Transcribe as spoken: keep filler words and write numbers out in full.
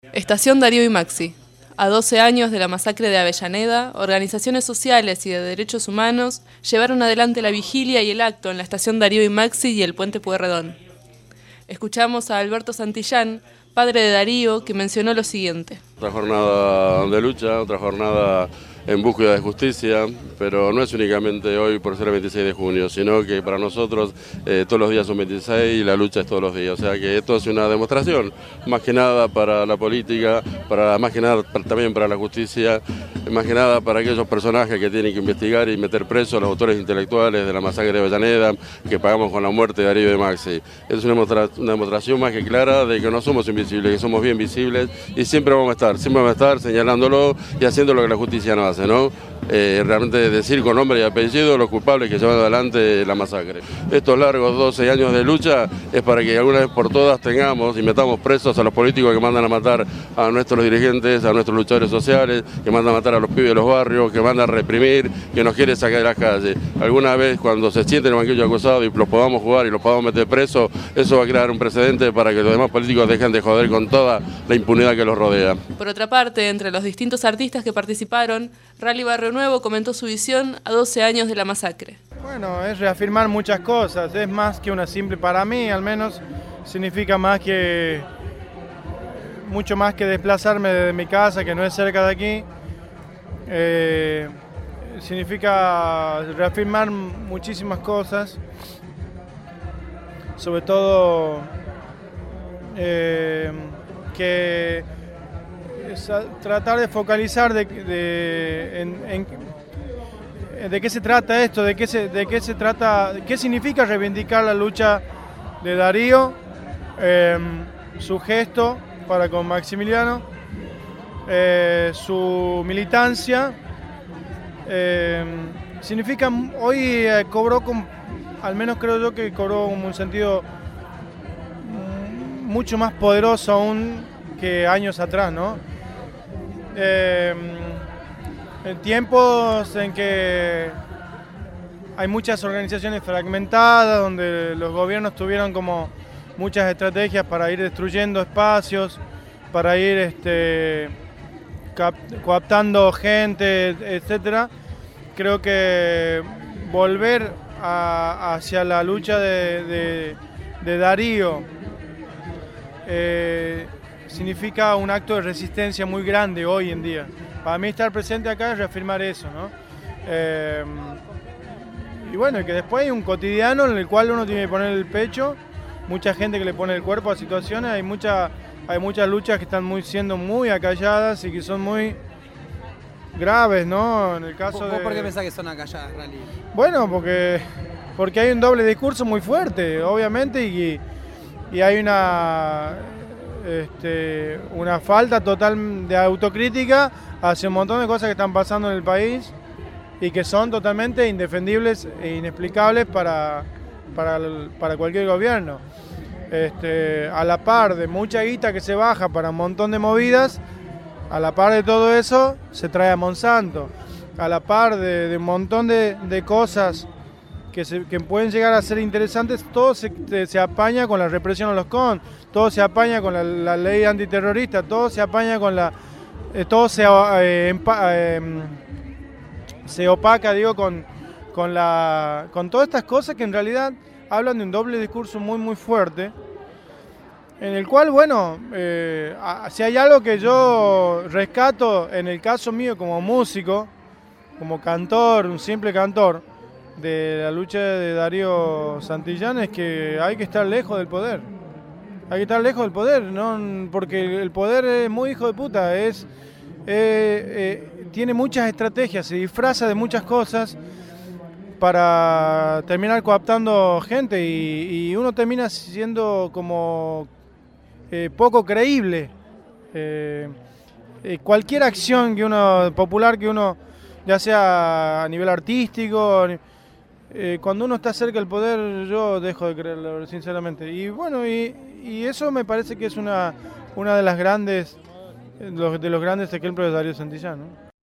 Estación Darío y Maxi. A doce años de la masacre de Avellaneda, organizaciones sociales y de derechos humanos llevaron adelante la vigilia y el acto en la estación Darío y Maxi y el Puente Pueyrredón. Escuchamos a Alberto Santillán, padre de Darío, que mencionó lo siguiente. Otra jornada de lucha, otra jornada en búsqueda de justicia, pero no es únicamente hoy por ser el veintiséis de junio, sino que para nosotros eh, todos los días son veintiséis y la lucha es todos los días. O sea que esto es una demostración, más que nada para la política, para, más que nada para, también para la justicia, más que nada para aquellos personajes que tienen que investigar y meter presos a los autores intelectuales de la masacre de Avellaneda, que pagamos con la muerte de Darío y de Maxi. Es una, demostra una demostración más que clara de que no somos invisibles, que somos bien visibles y siempre vamos a estar, siempre vamos a estar señalándolo y haciendo lo que la justicia no hace, ¿no? Eh, realmente decir con nombre y apellido los culpables que llevan adelante la masacre. Estos largos doce años de lucha es para que alguna vez por todas tengamos y metamos presos a los políticos que mandan a matar a nuestros dirigentes, a nuestros luchadores sociales, que mandan a matar a los pibes de los barrios, que mandan a reprimir, que nos quieren sacar de las calles. Alguna vez cuando se sienten en el banquillo acusado y los podamos jugar y los podamos meter presos, eso va a crear un precedente para que los demás políticos dejen de joder con toda la impunidad que los rodea. Por otra parte, entre los distintos artistas que participaron, Rally Barrio Nuevo comentó su visión a doce años de la masacre. Bueno, es reafirmar muchas cosas, es más que una simple, para mí al menos, significa más que, mucho más que desplazarme de mi casa, que no es cerca de aquí. Eh, significa reafirmar muchísimas cosas, sobre todo eh, que tratar de focalizar de, de, en, en, de qué se trata esto, de qué se, de qué se trata, qué significa reivindicar la lucha de Darío, eh, su gesto para con Maximiliano, eh, su militancia, eh, significa, hoy eh, cobró, con, al menos creo yo que cobró un sentido mucho más poderoso aún que años atrás, ¿no? Eh, en tiempos en que hay muchas organizaciones fragmentadas, donde los gobiernos tuvieron como muchas estrategias para ir destruyendo espacios, para ir este, coaptando gente, etcétera. Creo que volver a, hacia la lucha de, de, de Darío eh, significa un acto de resistencia muy grande hoy en día. Para mí estar presente acá es reafirmar eso, ¿no? Eh, y bueno, que después hay un cotidiano en el cual uno tiene que poner el pecho, mucha gente que le pone el cuerpo a situaciones, hay, mucha, hay muchas luchas que están muy, siendo muy acalladas y que son muy graves, ¿no? En el caso ¿Vos, de... ¿Por qué pensás que son acalladas, Rally? Bueno, porque, porque hay un doble discurso muy fuerte, obviamente, y, y hay una... Este, una falta total de autocrítica hacia un montón de cosas que están pasando en el país y que son totalmente indefendibles e inexplicables para, para, para cualquier gobierno. Este, a la par de mucha guita que se baja para un montón de movidas, a la par de todo eso se trae a Monsanto, a la par de, de un montón de, de cosas que, se, que pueden llegar a ser interesantes, todo se, se apaña con la represión a los con, todo se apaña con la, la ley antiterrorista, todo se apaña con la... Eh, todo se, eh, empa, eh, se opaca, digo, con, con, la, con todas estas cosas que en realidad hablan de un doble discurso muy, muy fuerte, en el cual, bueno, eh, si hay algo que yo rescato en el caso mío como músico, como cantor, un simple cantor, de la lucha de Darío Santillán, es que hay que estar lejos del poder. Hay que estar lejos del poder, ¿no? Porque el poder es muy hijo de puta, es, eh, eh, tiene muchas estrategias, se disfraza de muchas cosas para terminar coaptando gente y, y uno termina siendo como eh, poco creíble. Eh, eh, cualquier acción que uno popular que uno, ya sea a nivel artístico, Eh, cuando uno está cerca del poder, yo dejo de creerlo, sinceramente. Y bueno, y, y eso me parece que es una, una de las grandes, de los, de los grandes ejemplos de Darío Santillán, ¿no?